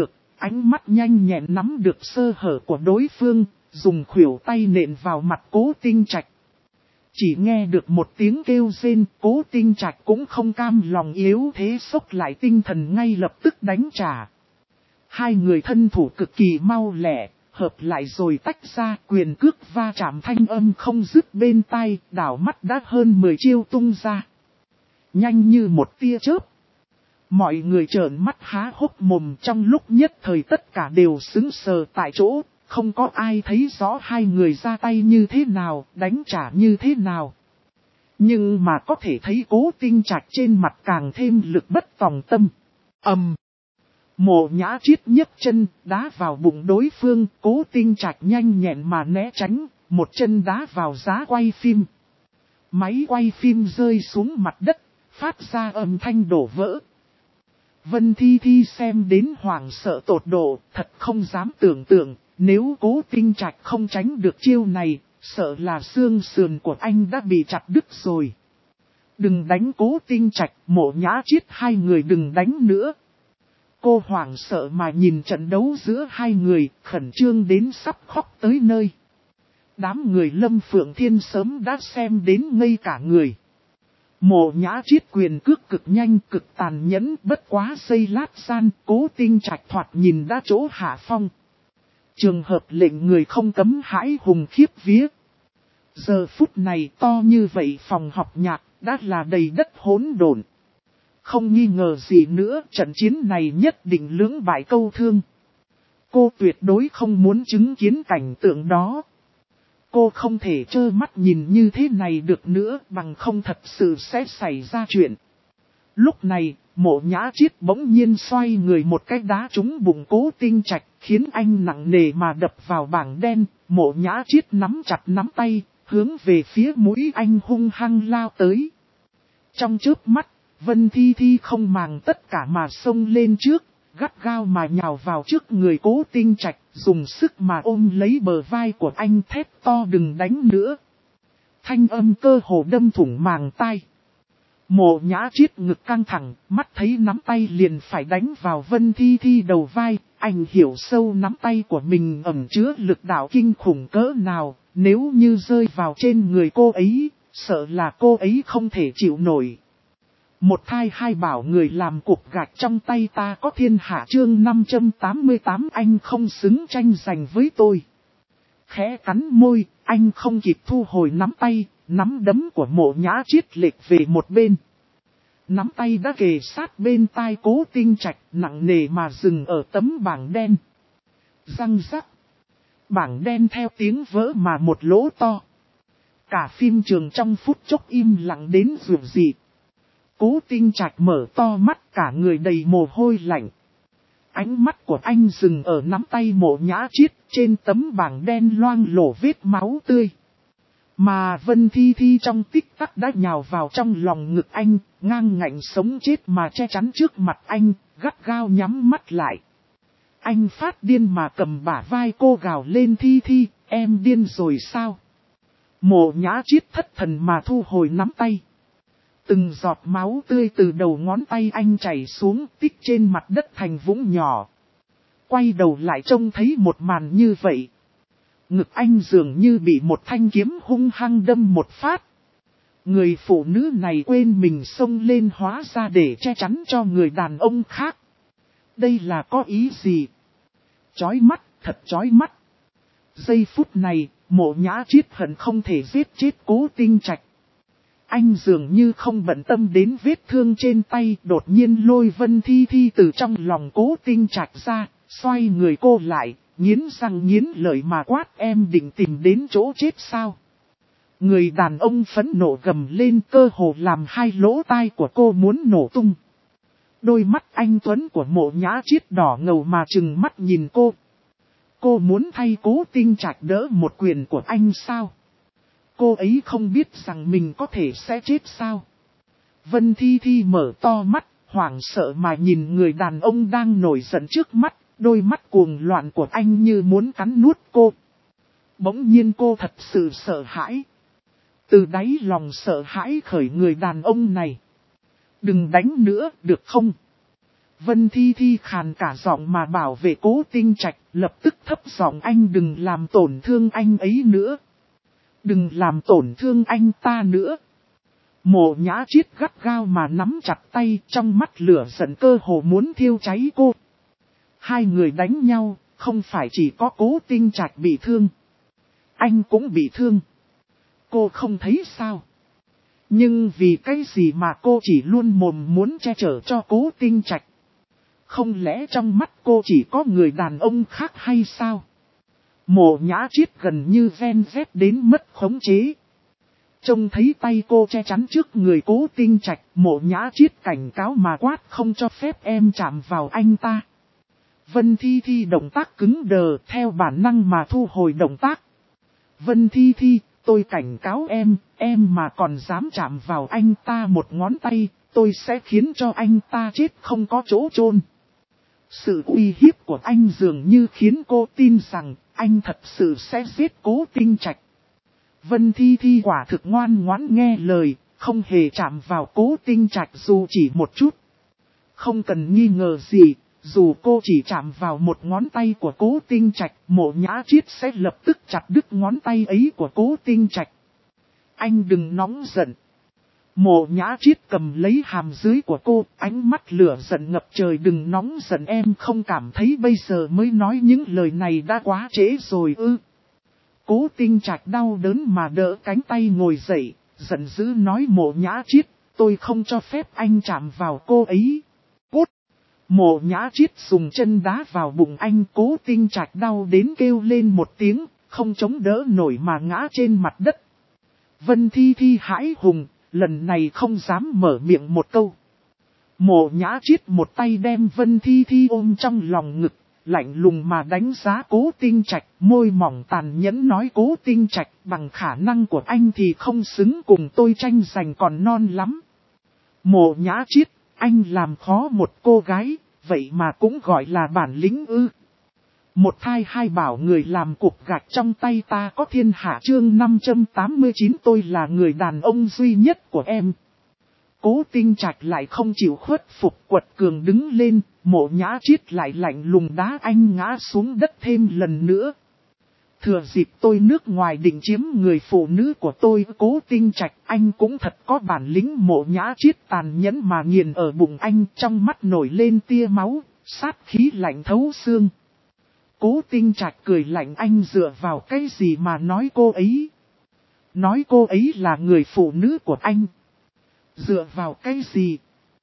A: ánh mắt nhanh nhẹn nắm được sơ hở của đối phương, dùng khuỷu tay nện vào mặt Cố Tinh Trạch. Chỉ nghe được một tiếng kêu rên, Cố Tinh Trạch cũng không cam lòng yếu thế xốc lại tinh thần ngay lập tức đánh trả. Hai người thân thủ cực kỳ mau lẹ, hợp lại rồi tách ra, quyền cước va chạm thanh âm không dứt bên tai, đảo mắt đã hơn 10 chiêu tung ra. Nhanh như một tia chớp. Mọi người trợn mắt há hốc mồm, trong lúc nhất thời tất cả đều sững sờ tại chỗ, không có ai thấy rõ hai người ra tay như thế nào, đánh trả như thế nào. Nhưng mà có thể thấy Cố Tinh Trạch trên mặt càng thêm lực bất tòng tâm. Mộ Nhã Triết nhấc chân, đá vào bụng đối phương, Cố Tinh Trạch nhanh nhẹn mà né tránh, một chân đá vào giá quay phim. Máy quay phim rơi xuống mặt đất, phát ra âm thanh đổ vỡ. Vân Thi Thi xem đến hoảng sợ tột độ, thật không dám tưởng tượng, nếu Cố Tinh Trạch không tránh được chiêu này, sợ là xương sườn của anh đã bị chặt đứt rồi. Đừng đánh Cố Tinh Trạch, Mộ Nhã Triết, hai người đừng đánh nữa. Cô hoảng sợ mà nhìn trận đấu giữa hai người, khẩn trương đến sắp khóc tới nơi. Đám người Lâm Phượng Thiên sớm đã xem đến ngây cả người. Mộ Nhã Triết quyền cước cực nhanh cực tàn nhẫn, bất quá giây lát gian, Cố Tinh Trạch thoạt nhìn đã chỗ hạ phong. Trường hợp lệnh người không cấm hãi hùng khiếp vía. Giờ phút này to như vậy phòng học nhạc, đã là đầy đất hỗn độn. Không nghi ngờ gì nữa, trận chiến này nhất định lưỡng bại câu thương. Cô tuyệt đối không muốn chứng kiến cảnh tượng đó. Cô không thể trơ mắt nhìn như thế này được nữa, bằng không thật sự sẽ xảy ra chuyện. Lúc này, Mộ Nhã Triết bỗng nhiên xoay người một cái đá trúng bụng Cố Tinh Trạch, khiến anh nặng nề mà đập vào bảng đen. Mộ Nhã Triết nắm chặt nắm tay, hướng về phía mũi anh hung hăng lao tới. Trong chớp mắt, Vân Thi Thi không màng tất cả mà xông lên trước, gắt gao mà nhào vào trước người Cố Tinh Trạch, dùng sức mà ôm lấy bờ vai của anh, thét to đừng đánh nữa. Thanh âm cơ hồ đâm thủng màng tai. Mộ Nhã Triết ngực căng thẳng, mắt thấy nắm tay liền phải đánh vào Vân Thi Thi đầu vai, anh hiểu sâu nắm tay của mình ẩn chứa lực đạo kinh khủng cỡ nào, nếu như rơi vào trên người cô ấy, sợ là cô ấy không thể chịu nổi. Một thai hai bảo người làm cục gạch trong tay ta có thiên hạ chương 588 anh không xứng tranh giành với tôi. Khẽ cắn môi, anh không kịp thu hồi nắm tay, nắm đấm của Mộ Nhã Triết lệch về một bên. Nắm tay đã kề sát bên tai Cố Tinh Trạch, nặng nề mà dừng ở tấm bảng đen. Răng rắc. Bảng đen theo tiếng vỡ mà một lỗ to. Cả phim trường trong phút chốc im lặng đến rụt rịt. Cố Tinh Trạch mở to mắt, cả người đầy mồ hôi lạnh. Ánh mắt của anh dừng ở nắm tay Mộ Nhã Triết, trên tấm bảng đen loang lổ vết máu tươi. Mà Vân Thi Thi trong tích tắc đã nhào vào trong lòng ngực anh, ngang ngạnh sống chết mà che chắn trước mặt anh, gắt gao nhắm mắt lại. Anh phát điên mà cầm bả vai cô gào lên Thi Thi, em điên rồi sao? Mộ Nhã Triết thất thần mà thu hồi nắm tay. Từng giọt máu tươi từ đầu ngón tay anh chảy xuống, tích trên mặt đất thành vũng nhỏ. Quay đầu lại trông thấy một màn như vậy. Ngực anh dường như bị một thanh kiếm hung hăng đâm một phát. Người phụ nữ này quên mình xông lên hóa ra để che chắn cho người đàn ông khác. Đây là có ý gì? Chói mắt, thật chói mắt. Giây phút này, Mộ Nhã Triết hận không thể giết chết Cố Tinh Trạch. Anh dường như không bận tâm đến vết thương trên tay, đột nhiên lôi Vân Thi Thi từ trong lòng Cố Tinh Trạch ra, xoay người cô lại, nghiến răng nghiến lợi mà quát em định tìm đến chỗ chết sao. Người đàn ông phẫn nộ gầm lên cơ hồ làm hai lỗ tai của cô muốn nổ tung. Đôi mắt anh tuấn của Mộ Nhã Triết đỏ ngầu mà trừng mắt nhìn cô. Cô muốn thay Cố Tinh Trạch đỡ một quyền của anh sao? Cô ấy không biết rằng mình có thể sẽ chết sao? Vân Thi Thi mở to mắt, hoảng sợ mà nhìn người đàn ông đang nổi giận trước mắt, đôi mắt cuồng loạn của anh như muốn cắn nuốt cô. Bỗng nhiên cô thật sự sợ hãi. Từ đáy lòng sợ hãi khởi người đàn ông này. Đừng đánh nữa, được không? Vân Thi Thi khàn cả giọng mà bảo vệ Cố Tinh Trạch, lập tức thấp giọng anh đừng làm tổn thương anh ấy nữa. Đừng làm tổn thương anh ta nữa. Mộ Nhã Chiết gắt gao mà nắm chặt tay, trong mắt lửa giận cơ hồ muốn thiêu cháy cô. Hai người đánh nhau, không phải chỉ có Cố Tinh Trạch bị thương. Anh cũng bị thương. Cô không thấy sao? Nhưng vì cái gì mà cô chỉ luôn mồm muốn che chở cho Cố Tinh Trạch? Không lẽ trong mắt cô chỉ có người đàn ông khác hay sao? Mộ Nhã Chiết gần như ven vét đến mất khống chế. Trông thấy tay cô che chắn trước người Cố Tinh Trạch, Mộ Nhã Chiết cảnh cáo mà quát không cho phép em chạm vào anh ta. Vân Thi Thi động tác cứng đờ, theo bản năng mà thu hồi động tác. Vân Thi Thi, tôi cảnh cáo em mà còn dám chạm vào anh ta một ngón tay, tôi sẽ khiến cho anh ta chết không có chỗ chôn. Sự uy hiếp của anh dường như khiến cô tin rằng anh thật sự sẽ giết Cố Tinh Trạch. Vân Thi Thi quả thực ngoan ngoãn nghe lời, không hề chạm vào Cố Tinh Trạch dù chỉ một chút. Không cần nghi ngờ gì, dù cô chỉ chạm vào một ngón tay của Cố Tinh Trạch, Mộ Nhã Chiết sẽ lập tức chặt đứt ngón tay ấy của Cố Tinh Trạch. Anh đừng nóng giận. Mộ Nhã Chiết cầm lấy hàm dưới của cô, ánh mắt lửa giận ngập trời. Đừng nóng giận, em không cảm thấy bây giờ mới nói những lời này đã quá trễ rồi ư? Cố Tinh Trạch đau đớn mà đỡ cánh tay ngồi dậy, giận dữ nói Mộ Nhã Chiết, tôi không cho phép anh chạm vào cô ấy. Cút! Mộ Nhã Chiết dùng chân đá vào bụng anh. Cố Tinh Trạch đau đến kêu lên một tiếng, không chống đỡ nổi mà ngã trên mặt đất. Vân Thi Thi hãi hùng, lần này không dám mở miệng một câu. Mộ Nhã Chiết một tay đem Vân Thi Thi ôm trong lòng ngực, lạnh lùng mà đánh giá Cố Tinh Trạch, môi mỏng tàn nhẫn nói Cố Tinh Trạch, bằng khả năng của anh thì không xứng cùng tôi tranh giành còn non lắm. Mộ Nhã Chiết, anh làm khó một cô gái, vậy mà cũng gọi là bản lĩnh ư? Một thai hai bảo người làm cục gạch trong tay ta có thiên hạ. Chương 589 tôi là người đàn ông duy nhất của em. Cố Tinh Trạch lại không chịu khuất phục, quật cường đứng lên, Mộ Nhã Chiết lại lạnh lùng đá anh ngã xuống đất thêm lần nữa. Thừa dịp tôi nước ngoài định chiếm người phụ nữ của tôi, Cố Tinh Trạch, anh cũng thật có bản lĩnh. Mộ Nhã Chiết tàn nhẫn mà nghiền ở bụng anh, trong mắt nổi lên tia máu, sát khí lạnh thấu xương. Cố Tinh Trạch cười lạnh, anh dựa vào cái gì mà nói cô ấy? Nói cô ấy là người phụ nữ của anh. Dựa vào cái gì?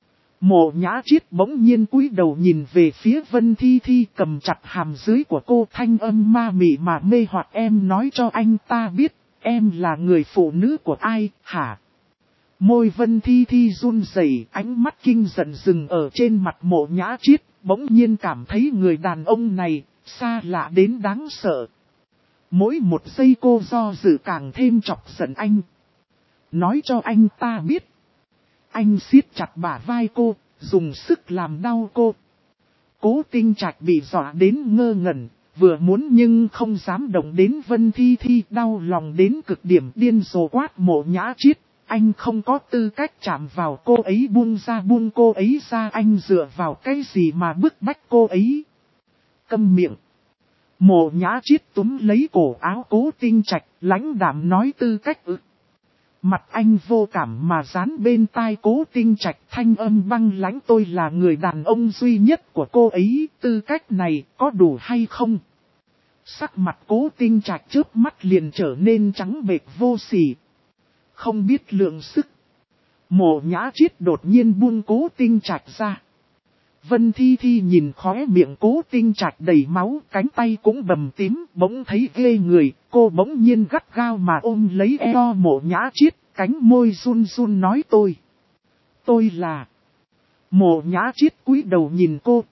A: Mộ Nhã Chiết bỗng nhiên cúi đầu nhìn về phía Vân Thi Thi, cầm chặt hàm dưới của cô, thanh âm ma mị mà mê hoặc. Em nói cho anh ta biết, em là người phụ nữ của ai, hả? Môi Vân Thi Thi run rẩy, ánh mắt kinh giận dừng ở trên mặt Mộ Nhã Chiết, bỗng nhiên cảm thấy người đàn ông này xa lạ đến đáng sợ. Mỗi một giây cô do dự càng thêm chọc giận anh. Nói cho anh ta biết. Anh siết chặt bả vai cô, dùng sức làm đau cô. Cố Tinh Trạch bị dọa đến ngơ ngẩn, vừa muốn nhưng không dám động đến Vân Thi Thi, đau lòng đến cực điểm, điên rồ quát Mộ Nhã Chiết. Anh không có tư cách chạm vào cô ấy, buông cô ấy ra, anh dựa vào cái gì mà bức bách cô ấy? Câm miệng. Mộ Nhã Chiết túm lấy cổ áo Cố Tinh Trạch, lãnh đạm nói tư cách ư? Mặt anh vô cảm mà dán bên tai Cố Tinh Trạch, thanh âm băng lãnh, tôi là người đàn ông duy nhất của cô ấy, tư cách này có đủ hay không? Sắc mặt Cố Tinh Trạch chớp mắt liền trở nên trắng bệch vô sỉ. Không biết lượng sức. Mộ Nhã Chiết đột nhiên buông Cố Tinh Trạch ra. Vân Thi Thi nhìn khóe miệng Cố Tinh Trạch đầy máu, cánh tay cũng bầm tím, bỗng thấy ghê người, cô bỗng nhiên gắt gao mà ôm lấy eo Mộ Nhã Chiết, cánh môi run run nói tôi là... Mộ Nhã Chiết cúi đầu nhìn cô.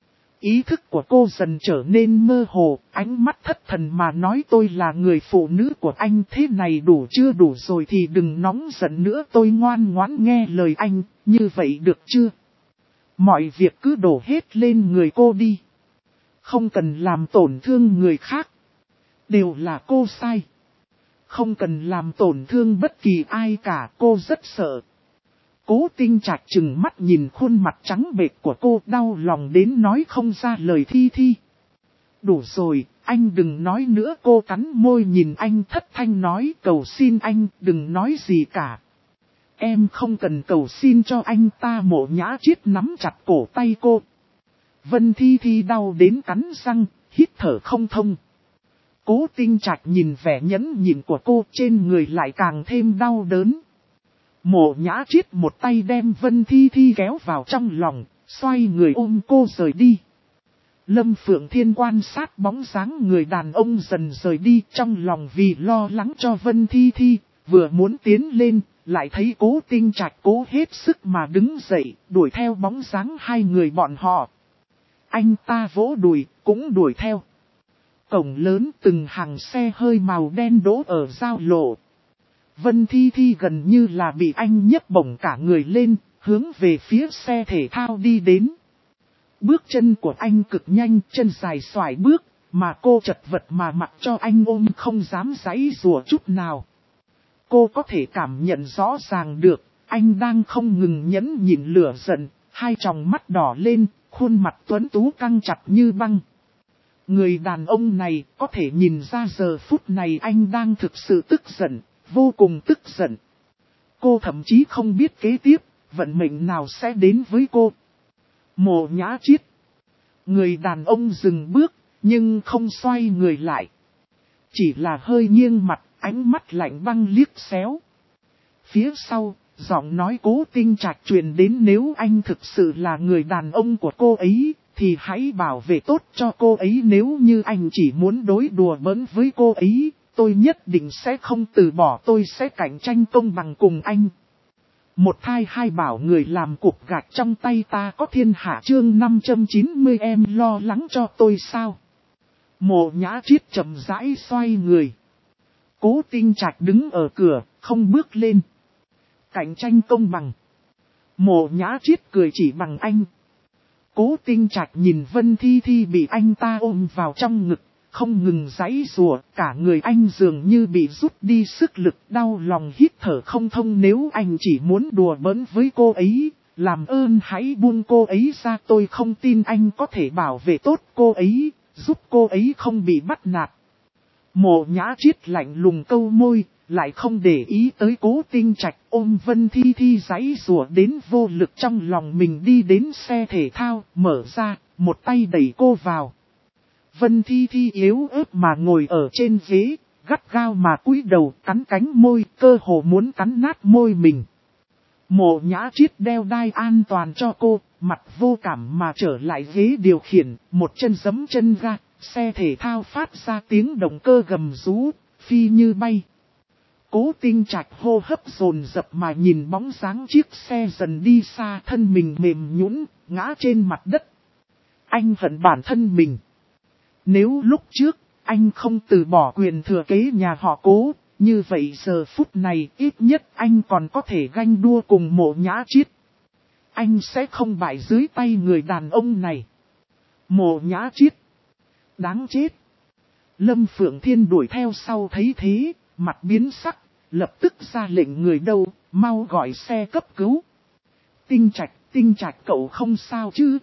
A: Ý thức của cô dần trở nên mơ hồ, ánh mắt thất thần mà nói tôi là người phụ nữ của anh, thế này đủ chưa? Đủ rồi thì đừng nóng giận nữa, tôi ngoan ngoãn nghe lời anh, như vậy được chưa? Mọi việc cứ đổ hết lên người cô đi. Không cần làm tổn thương người khác. Đều là cô sai. Không cần làm tổn thương bất kỳ ai cả, cô rất sợ. Cố Tinh Trạch trừng mắt nhìn khuôn mặt trắng bệch của cô, đau lòng đến nói không ra lời. Thi Thi. Đủ rồi, anh đừng nói nữa. Cô cắn môi nhìn anh thất thanh nói, cầu xin anh đừng nói gì cả. Em không cần cầu xin cho anh ta. Mộ Nhã Triết nắm chặt cổ tay cô. Vân Thi Thi đau đến cắn răng, hít thở không thông. Cố Tinh Trạch nhìn vẻ nhẫn nhịn của cô, trên người lại càng thêm đau đớn. Mộ Nhã Triết một tay đem Vân Thi Thi kéo vào trong lòng, xoay người ôm cô rời đi. Lâm Phượng Thiên quan sát bóng dáng người đàn ông dần rời đi, trong lòng vì lo lắng cho Vân Thi Thi, vừa muốn tiến lên, lại thấy Cố Tinh Trạch cố hết sức mà đứng dậy, đuổi theo bóng dáng hai người bọn họ. Anh ta vỗ đùi, cũng đuổi theo. Cổng lớn, từng hàng xe hơi màu đen đỗ ở giao lộ. Vân Thi Thi gần như là bị anh nhấc bổng cả người lên, hướng về phía xe thể thao đi đến. Bước chân của anh cực nhanh, chân dài xoải bước, mà cô chật vật mà mặc cho anh ôm không dám giãy giụa chút nào. Cô có thể cảm nhận rõ ràng được, anh đang không ngừng nhẫn nhịn lửa giận, hai tròng mắt đỏ lên, khuôn mặt tuấn tú căng chặt như băng. Người đàn ông này có thể nhìn ra giờ phút này anh đang thực sự tức giận, vô cùng tức giận. Cô thậm chí không biết kế tiếp, vận mệnh nào sẽ đến với cô. Mộ Nhã Triết. Người đàn ông dừng bước, nhưng không xoay người lại. Chỉ là hơi nghiêng mặt, ánh mắt lạnh băng liếc xéo. Phía sau, giọng nói Cố Tinh Trạch truyền đến, nếu anh thực sự là người đàn ông của cô ấy, thì hãy bảo vệ tốt cho cô ấy. Nếu như anh chỉ muốn đối đùa bỡn với cô ấy, tôi nhất định sẽ không từ bỏ, tôi sẽ cạnh tranh công bằng cùng anh. Một thai hai bảo người làm cục gạch trong tay ta có thiên hạ. Chương 590. Em lo lắng cho tôi sao? Mộ Nhã Triết chậm rãi xoay người. Cố Tinh Trạch đứng ở cửa, không bước lên. Cạnh tranh công bằng. Mộ Nhã Triết cười chỉ bằng anh. Cố Tinh Trạch nhìn Vân Thi Thi bị anh ta ôm vào trong ngực, không ngừng giãy giụa, cả người anh dường như bị rút đi sức lực, đau lòng hít thở không thông. Nếu anh chỉ muốn đùa bỡn với cô ấy, làm ơn hãy buông cô ấy ra. Tôi không tin anh có thể bảo vệ tốt cô ấy, giúp cô ấy không bị bắt nạt. Mộ Nhã Triết lạnh lùng câu môi, lại không để ý tới Cố Tinh Trạch, ôm Vân Thi Thi giãy giụa đến vô lực trong lòng mình, đi đến xe thể thao, mở ra, một tay đẩy cô vào. Vân Thi Thi yếu ớt mà ngồi ở trên ghế, gắt gao mà cúi đầu, cắn cánh môi, cơ hồ muốn cắn nát môi mình. Mộ Nhã Triết đeo đai an toàn cho cô, mặt vô cảm mà trở lại ghế điều khiển, một chân giẫm chân ga, xe thể thao phát ra tiếng động cơ gầm rú, phi như bay. Cố Tinh Trạch hô hấp dồn dập mà nhìn bóng dáng chiếc xe dần đi xa, thân mình mềm nhũn, ngã trên mặt đất. Anh hận bản thân mình. Nếu lúc trước, anh không từ bỏ quyền thừa kế nhà họ Cố, như vậy giờ phút này ít nhất anh còn có thể ganh đua cùng Mộ Nhã Triết. Anh sẽ không bại dưới tay người đàn ông này. Mộ Nhã Triết. Đáng chết. Lâm Phượng Thiên đuổi theo sau thấy thế, mặt biến sắc, lập tức ra lệnh người đâu, mau gọi xe cấp cứu. Tinh Trạch cậu không sao chứ?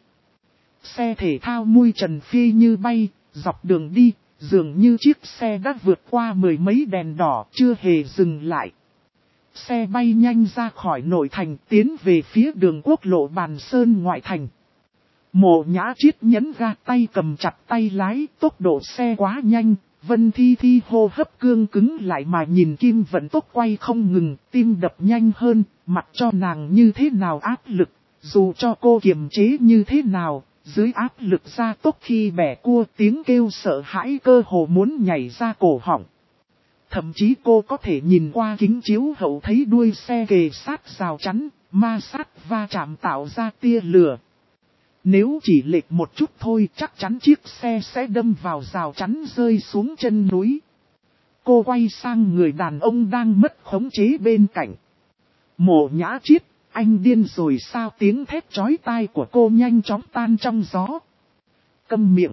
A: Xe thể thao mui trần phi như bay, dọc đường đi, dường như chiếc xe đã vượt qua mười mấy đèn đỏ, chưa hề dừng lại. Xe bay nhanh ra khỏi nội thành, tiến về phía đường quốc lộ Bàn Sơn ngoại thành. Mộ Nhã Triết nhấn ga, tay cầm chặt tay lái, tốc độ xe quá nhanh. Vân Thi Thi hô hấp cương cứng lại mà nhìn kim vận tốc quay không ngừng, tim đập nhanh hơn, mặc cho nàng như thế nào áp lực, dù cho cô kiềm chế như thế nào, dưới áp lực gia tốc khi bẻ cua, tiếng kêu sợ hãi cơ hồ muốn nhảy ra cổ họng. Thậm chí cô có thể nhìn qua kính chiếu hậu thấy đuôi xe kề sát rào chắn, ma sát va chạm tạo ra tia lửa. Nếu chỉ lệch một chút thôi chắc chắn chiếc xe sẽ đâm vào rào chắn rơi xuống chân núi. Cô quay sang người đàn ông đang mất khống chế bên cạnh. Mộ Nhã Triết, anh điên rồi sao? Tiếng thét chói tai của cô nhanh chóng tan trong gió. Câm miệng.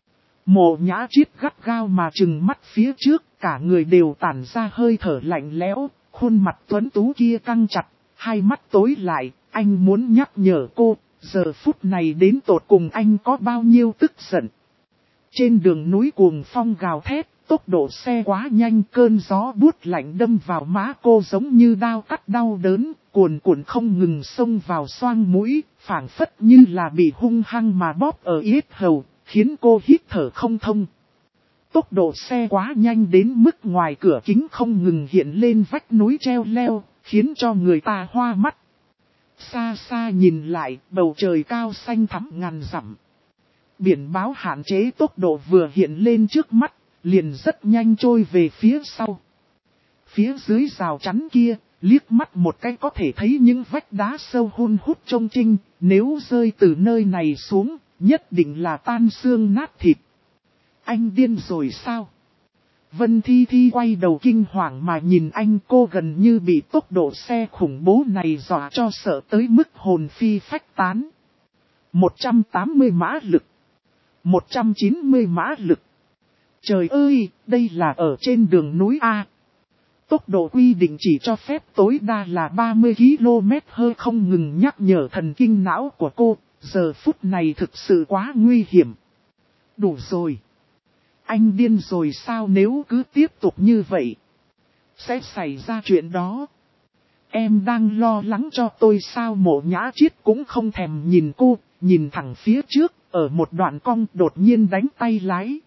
A: Mộ Nhã Triết gắt gao mà trừng mắt phía trước, cả người đều tản ra hơi thở lạnh lẽo, khuôn mặt tuấn tú kia căng chặt, Hai mắt tối lại, anh muốn nhắc nhở cô, giờ phút này đến tột cùng anh có bao nhiêu tức giận. Trên đường núi cuồng phong gào thét, tốc độ xe quá nhanh, cơn gió buốt lạnh đâm vào má cô giống như đao cắt đau đớn, cuồn cuộn không ngừng xông vào xoang mũi, phảng phất như là bị hung hăng mà bóp ở yết hầu, khiến cô hít thở không thông. Tốc độ xe quá nhanh đến mức ngoài cửa kính không ngừng hiện lên vách núi treo leo, khiến cho người ta hoa mắt. Xa xa nhìn lại, bầu trời cao xanh thẳm ngàn dặm. Biển báo hạn chế tốc độ vừa hiện lên trước mắt, liền rất nhanh trôi về phía sau. Phía dưới rào chắn kia, liếc mắt một cái có thể thấy những vách đá sâu hun hút trông trinh, nếu rơi từ nơi này xuống, nhất định là tan xương nát thịt. Anh điên rồi sao? Vân Thi Thi quay đầu kinh hoàng mà nhìn anh, cô gần như bị tốc độ xe khủng bố này dọa cho sợ tới mức hồn phi phách tán. 180 mã lực. 190 mã lực. Trời ơi, đây là ở trên đường núi A. Tốc độ quy định chỉ cho phép tối đa là 30 km/h, không ngừng nhắc nhở thần kinh não của cô, giờ phút này thực sự quá nguy hiểm. Đủ rồi. Anh điên rồi sao, nếu cứ tiếp tục như vậy sẽ xảy ra chuyện đó. Em đang lo lắng cho tôi sao? Mộ Nhã Chiết cũng không thèm nhìn cô, nhìn thẳng phía trước, ở một đoạn cong đột nhiên đánh tay lái.